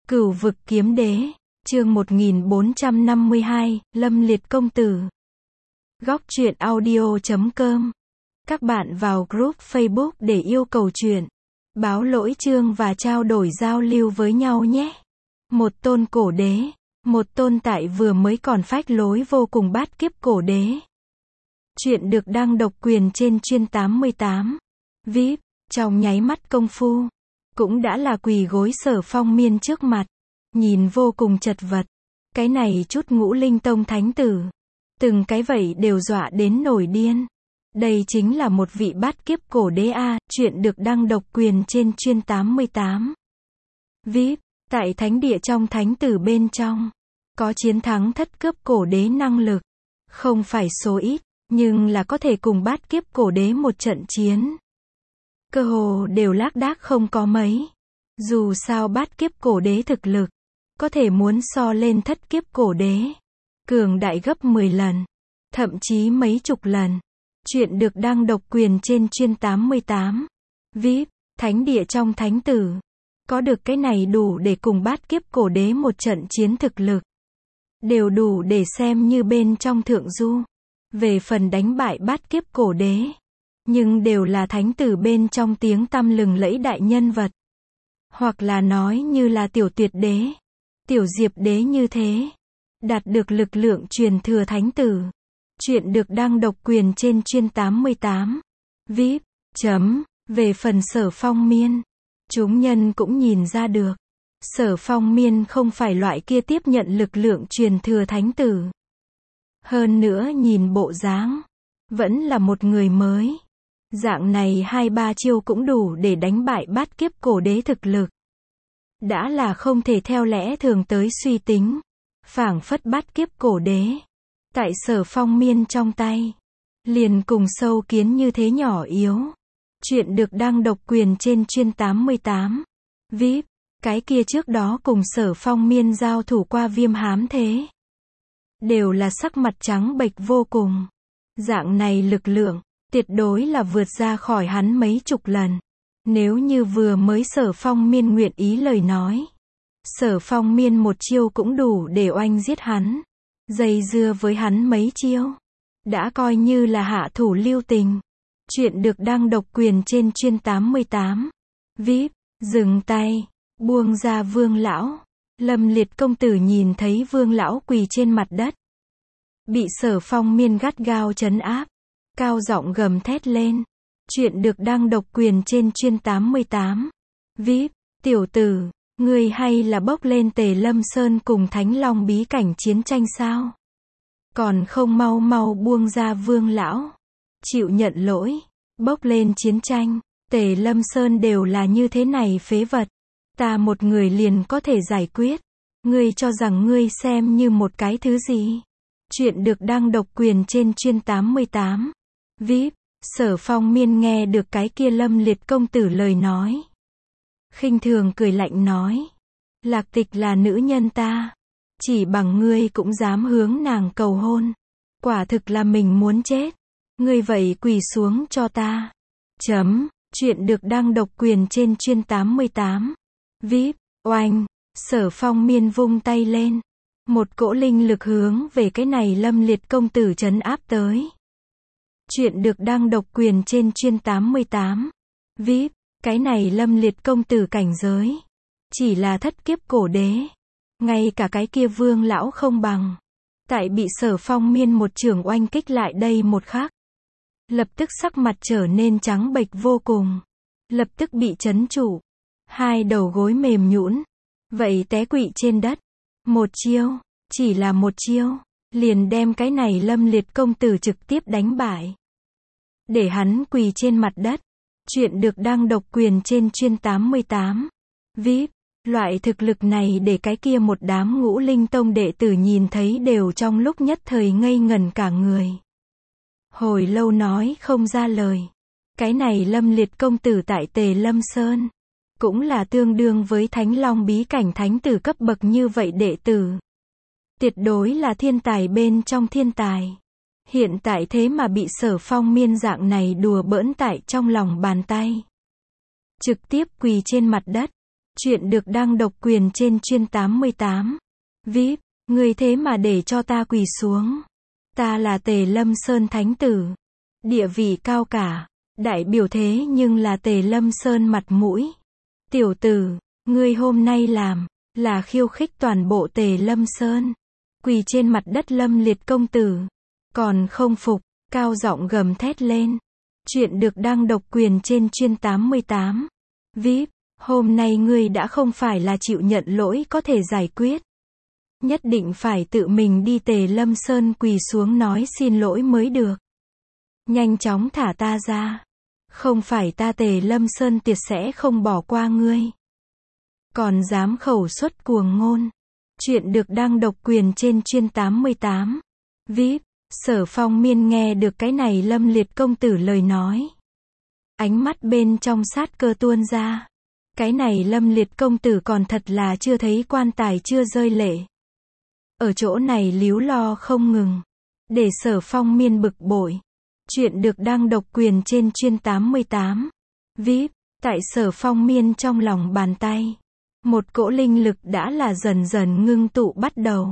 Cửu vực kiếm đế, chương 1452, Lâm Liệt công tử. Góc truyện audio.com. Các bạn vào group Facebook để yêu cầu truyện, báo lỗi chương và trao đổi giao lưu với nhau nhé. Một tôn cổ đế, một tôn tại vừa mới còn phách lối vô cùng bát kiếp cổ đế. Chuyện được đăng độc quyền trên chuyên 88. VIP, trong nháy mắt công phu, cũng đã là quỳ gối Sở Phong Miên trước mặt, nhìn vô cùng chật vật. Cái này chút Ngũ Linh Tông thánh tử, từng cái vậy đều dọa đến nổi điên. Đây chính là một vị bát kiếp cổ đế a, chuyện được đăng độc quyền trên chuyên 88. VIP, tại thánh địa trong thánh tử bên trong, có chiến thắng thất cấp cổ đế năng lực, không phải số ít, nhưng là có thể cùng bát kiếp cổ đế một trận chiến. Cơ hồ đều lác đác không có mấy. Dù sao bát kiếp cổ đế thực lực, có thể muốn so lên thất kiếp cổ đế, cường đại gấp 10 lần, thậm chí mấy chục lần. Chuyện được đăng độc quyền trên chuyên 88. VIP, thánh địa trong thánh tử, có được cái này đủ để cùng bát kiếp cổ đế một trận chiến thực lực. Đều đủ để xem như bên trong thượng du. Về phần đánh bại bát kiếp cổ đế, nhưng đều là thánh tử bên trong tiếng tăm lừng lẫy đại nhân vật. Hoặc là nói như là tiểu tuyệt đế, tiểu diệp đế như thế. Đạt được lực lượng truyền thừa thánh tử. Chuyện được đăng độc quyền trên chuyên 88. VIP, về phần Sở Phong Miên, chúng nhân cũng nhìn ra được. Sở Phong Miên không phải loại kia tiếp nhận lực lượng truyền thừa thánh tử. Hơn nữa nhìn bộ dáng, vẫn là một người mới. Dạng này 2-3 chiêu cũng đủ để đánh bại bát kiếp cổ đế thực lực. Đã là không thể theo lẽ thường tới suy tính. Phảng phất bát kiếp cổ đế, tại Sở Phong Miên trong tay, liền cùng sâu kiến như thế nhỏ yếu. Chuyện được đăng độc quyền trên chuyên 88. VIP, cái kia trước đó cùng Sở Phong Miên giao thủ qua Viêm Hám Thế, đều là sắc mặt trắng bệch vô cùng. Dạng này lực lượng, tuyệt đối là vượt ra khỏi hắn mấy chục lần. Nếu như vừa mới Sở Phong Miên nguyện ý lời nói, Sở Phong Miên một chiêu cũng đủ để oanh giết hắn. Dây dưa với hắn mấy chiêu, đã coi như là hạ thủ lưu tình. Chuyện được đăng độc quyền trên chuyên 88. VIP, dừng tay, buông ra Vương lão. Lâm Liệt công tử nhìn thấy Vương lão quỳ trên mặt đất, bị Sở Phong Miên gắt gao trấn áp, cao giọng gầm thét lên. Chuyện được đăng độc quyền trên chuyên 88. VIP, tiểu tử, ngươi hay là bốc lên Tề Lâm Sơn cùng Thánh Long bí cảnh chiến tranh sao? Còn không mau mau buông ra Vương lão, chịu nhận lỗi, bốc lên chiến tranh. Tề Lâm Sơn đều là như thế này phế vật, ta một người liền có thể giải quyết. Ngươi cho rằng ngươi xem như một cái thứ gì? Chuyện được đăng độc quyền trên chuyên 88. VIP, Sở Phong Miên nghe được cái kia Lâm Liệt công tử lời nói, khinh thường cười lạnh nói, Lạc Tịch là nữ nhân ta, chỉ bằng ngươi cũng dám hướng nàng cầu hôn, quả thực là mình muốn chết. Ngươi vậy quỳ xuống cho ta. Chuyện được đăng độc quyền trên chuyên 88. VIP, oanh, Sở Phong Miên vung tay lên, một cỗ linh lực hướng về cái này Lâm Liệt công tử trấn áp tới. Chuyện được đăng độc quyền trên chuyên 88. VIP, cái này Lâm Liệt công tử cảnh giới, chỉ là thất kiếp cổ đế. Ngay cả cái kia Vương lão không bằng. Tại bị Sở Phong Miên một chưởng oanh kích lại đây một khắc, lập tức sắc mặt trở nên trắng bệch vô cùng. Lập tức bị trấn trụ. Hai đầu gối mềm nhũn, vậy té quỵ trên đất. Một chiêu, chỉ là một chiêu, liền đem cái này Lâm Liệt công tử trực tiếp đánh bại, để hắn quỳ trên mặt đất. Chuyện được đăng độc quyền trên chuyên 88. VIP, loại thực lực này để cái kia một đám Ngũ Linh Tông đệ tử nhìn thấy đều trong lúc nhất thời ngây ngẩn cả người. Hồi lâu nói không ra lời. Cái này Lâm Liệt công tử tại Tề Lâm Sơn, cũng là tương đương với Thánh Long bí cảnh thánh tử cấp bậc như vậy đệ tử. Tuyệt đối là thiên tài bên trong thiên tài. Hiện tại thế mà bị Sở Phong Miên dạng này đùa bỡn tại trong lòng bàn tay. Trực tiếp quỳ trên mặt đất. Chuyện được đăng độc quyền trên chuyên 88. VIP, người thế mà để cho ta quỳ xuống. Ta là Tề Lâm Sơn Thánh Tử. Địa vị cao cả. Đại biểu thế nhưng là Tề Lâm Sơn mặt mũi. Tiểu tử, ngươi hôm nay làm, là khiêu khích toàn bộ Tề Lâm Sơn. Quỳ trên mặt đất Lâm Liệt công tử. Còn không phục, cao giọng gầm thét lên. Chuyện được đăng độc quyền trên chuyên 88. VIP, hôm nay ngươi đã không phải là chịu nhận lỗi có thể giải quyết. Nhất định phải tự mình đi Tề Lâm Sơn quỳ xuống nói xin lỗi mới được. Nhanh chóng thả ta ra. Không phải ta Tề Lâm Sơn tiệt sẽ không bỏ qua ngươi. Còn dám khẩu xuất cuồng ngôn. Chuyện được đăng độc quyền trên chuyên 88. VIP, Sở Phong Miên nghe được cái này Lâm Liệt công tử lời nói. Ánh mắt bên trong sát cơ tuôn ra. Cái này Lâm Liệt công tử còn thật là chưa thấy quan tài chưa rơi lệ. Ở chỗ này líu lo không ngừng. Để Sở Phong Miên bực bội. Chuyện được đăng độc quyền trên chuyên 88. VIP, tại Sở Phong Miên trong lòng bàn tay. Một cỗ linh lực đã là dần dần ngưng tụ bắt đầu.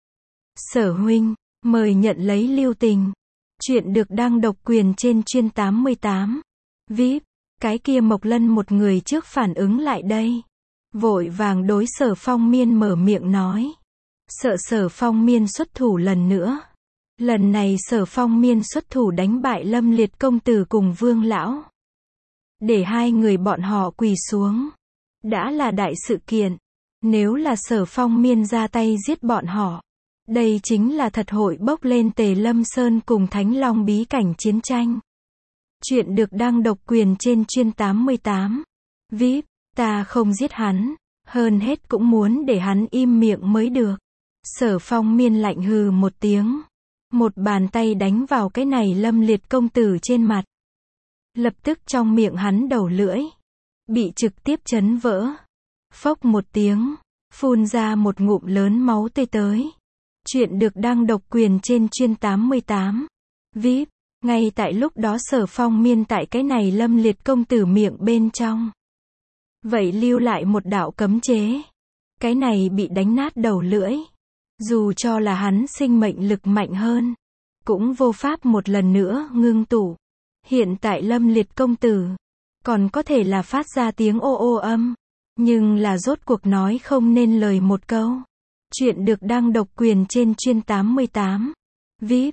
Sở huynh, mời nhận lấy lưu tình. Chuyện được đăng độc quyền trên chuyên 88. VIP, cái kia Mộc Lân một người trước phản ứng lại đây. Vội vàng đối Sở Phong Miên mở miệng nói. Sợ Sở Phong Miên xuất thủ lần nữa. Lần này Sở Phong Miên xuất thủ đánh bại Lâm Liệt công tử cùng Vương lão. Để hai người bọn họ quỳ xuống. Đã là đại sự kiện. Nếu là Sở Phong Miên ra tay giết bọn họ. Đây chính là thật hội bốc lên Tề Lâm Sơn cùng Thánh Long bí cảnh chiến tranh. Chuyện được đăng độc quyền trên chuyên 88. VIP, ta không giết hắn. Hơn hết cũng muốn để hắn im miệng mới được. Sở Phong Miên lạnh hừ một tiếng. Một bàn tay đánh vào cái này Lâm Liệt công tử trên mặt. Lập tức trong miệng hắn đầu lưỡi. Bị trực tiếp chấn vỡ. Phốc một tiếng. Phun ra một ngụm lớn máu tươi tới. Chuyện được đăng độc quyền trên chuyên 88. VIP, ngay tại lúc đó Sở Phong Miên tại cái này Lâm Liệt công tử miệng bên trong. Vậy lưu lại một đạo cấm chế. Cái này bị đánh nát đầu lưỡi. Dù cho là hắn sinh mệnh lực mạnh hơn. Cũng vô pháp một lần nữa ngưng tụ. Hiện tại Lâm Liệt công tử. Còn có thể là phát ra tiếng ô ô âm. Nhưng là rốt cuộc nói không nên lời một câu. Chuyện được đăng độc quyền trên chuyên 88. VIP,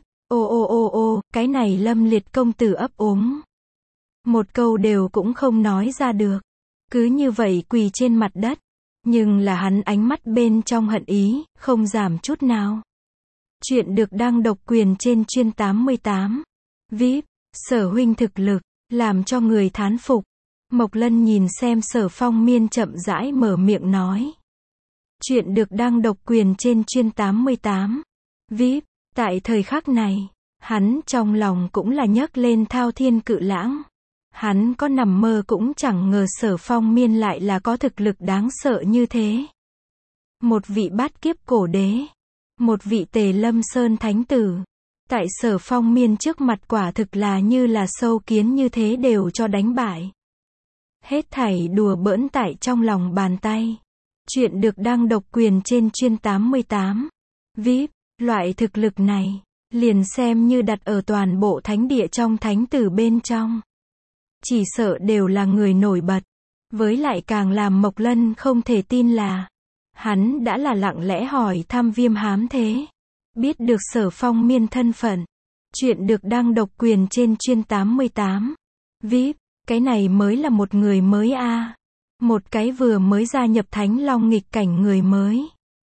ô, cái này Lâm Liệt công tử ấp úng. Một câu đều cũng không nói ra được. Cứ như vậy quỳ trên mặt đất. Nhưng là hắn ánh mắt bên trong hận ý, không giảm chút nào. Chuyện được đăng độc quyền trên chuyên 88. VIP, Sở huynh thực lực, làm cho người thán phục. Mộc Lân nhìn xem Sở Phong Miên chậm rãi mở miệng nói. Chuyện được đăng độc quyền trên chuyên 88. VIP, tại thời khắc này, hắn trong lòng cũng là nhấc lên thao thiên cự lãng. Hắn có nằm mơ cũng chẳng ngờ Sở Phong Miên lại là có thực lực đáng sợ như thế. Một vị bát kiếp cổ đế. Một vị Tề Lâm Sơn Thánh Tử. Tại Sở Phong Miên trước mặt quả thực là như là sâu kiến như thế đều cho đánh bại. Hết thảy đùa bỡn tại trong lòng bàn tay. Chuyện được đăng độc quyền trên chuyên 88. VIP, loại thực lực này, liền xem như đặt ở toàn bộ thánh địa trong thánh tử bên trong. Chỉ sợ đều là người nổi bật. Với lại càng làm Mộc Lân không thể tin là, hắn đã là lặng lẽ hỏi thăm Viêm Hám Thế. Biết được Sở Phong Miên thân phận. Chuyện được đăng độc quyền trên chuyên 88. VIP, cái này mới là một người mới a. Một cái vừa mới gia nhập Thánh Long nghịch cảnh người mới.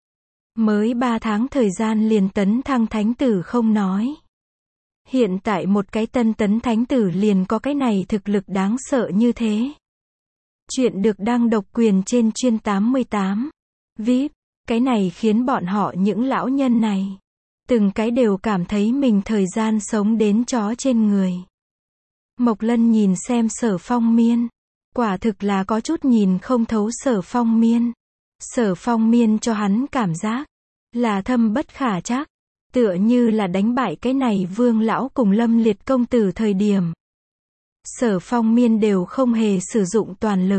Mới 3 tháng thời gian liền tấn thăng thánh tử không nói. Hiện tại một cái tân tấn thánh tử liền có cái này thực lực đáng sợ như thế. Chuyện được đăng độc quyền trên chuyên 88. VIP, cái này khiến bọn họ những lão nhân này. Từng cái đều cảm thấy mình thời gian sống đến chó trên người. Mộc Lân nhìn xem Sở Phong Miên. Quả thực là có chút nhìn không thấu Sở Phong Miên. Sở Phong Miên cho hắn cảm giác là thâm bất khả trắc. Tựa như là đánh bại cái này Vương lão cùng Lâm Liệt công tử thời điểm. Sở Phong Miên đều không hề sử dụng toàn lực.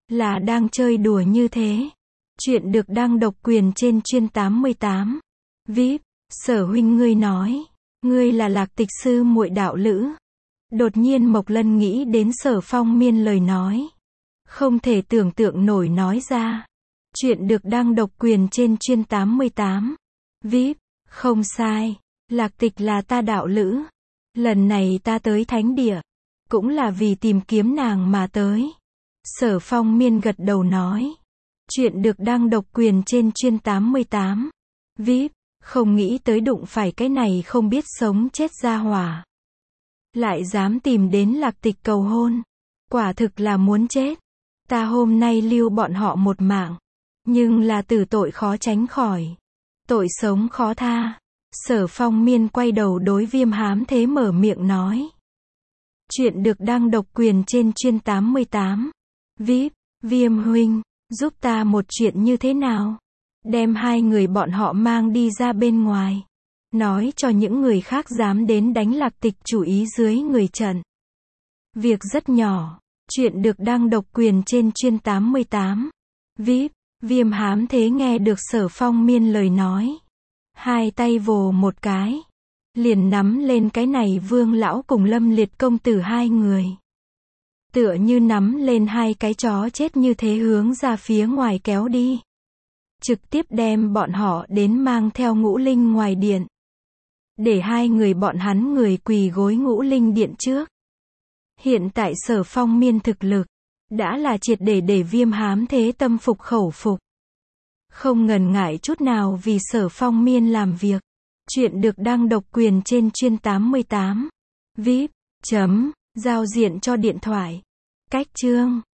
Là đang chơi đùa như thế. Chuyện được đăng độc quyền trên chuyên 88. VIP, Sở huynh ngươi nói, ngươi là Lạc Tịch sư muội đạo lữ. Đột nhiên Mộc Lân nghĩ đến Sở Phong Miên lời nói. Không thể tưởng tượng nổi nói ra. Chuyện được đăng độc quyền trên chuyên 88. VIP, không sai. Lạc Tịch là ta đạo lữ. Lần này ta tới thánh địa. Cũng là vì tìm kiếm nàng mà tới. Sở Phong Miên gật đầu nói. Chuyện được đăng độc quyền trên chuyên 88. VIP, không nghĩ tới đụng phải cái này không biết sống chết ra hỏa. Lại dám tìm đến Lạc Tịch cầu hôn. Quả thực là muốn chết. Ta hôm nay lưu bọn họ một mạng. Nhưng là tử tội khó tránh khỏi. Tội sống khó tha. Sở Phong Miên quay đầu đối Viêm Hám Thế mở miệng nói. Chuyện được đăng độc quyền trên chuyên 88. VIP, Viêm huynh, giúp ta một chuyện như thế nào? Đem hai người bọn họ mang đi ra bên ngoài. Nói cho những người khác dám đến đánh Lạc Tịch chủ ý dưới người trận. Việc rất nhỏ. Chuyện được đăng độc quyền trên chuyên 88. VIP, Viêm Hám Thế nghe được Sở Phong Miên lời nói. Hai tay vồ một cái. Liền nắm lên cái này Vương lão cùng Lâm Liệt công tử hai người. Tựa như nắm lên hai cái chó chết như thế hướng ra phía ngoài kéo đi. Trực tiếp đem bọn họ đến mang theo Ngũ Linh ngoài điện. Để hai người bọn hắn người quỳ gối Ngũ Linh điện trước. Hiện tại Sở Phong Miên thực lực. Đã là triệt để Viêm Hám Thế tâm phục khẩu phục. Không ngần ngại chút nào vì Sở Phong Miên làm việc. Chuyện được đăng độc quyền trên chuyên 88. VIP, giao diện cho điện thoại. Cách chương.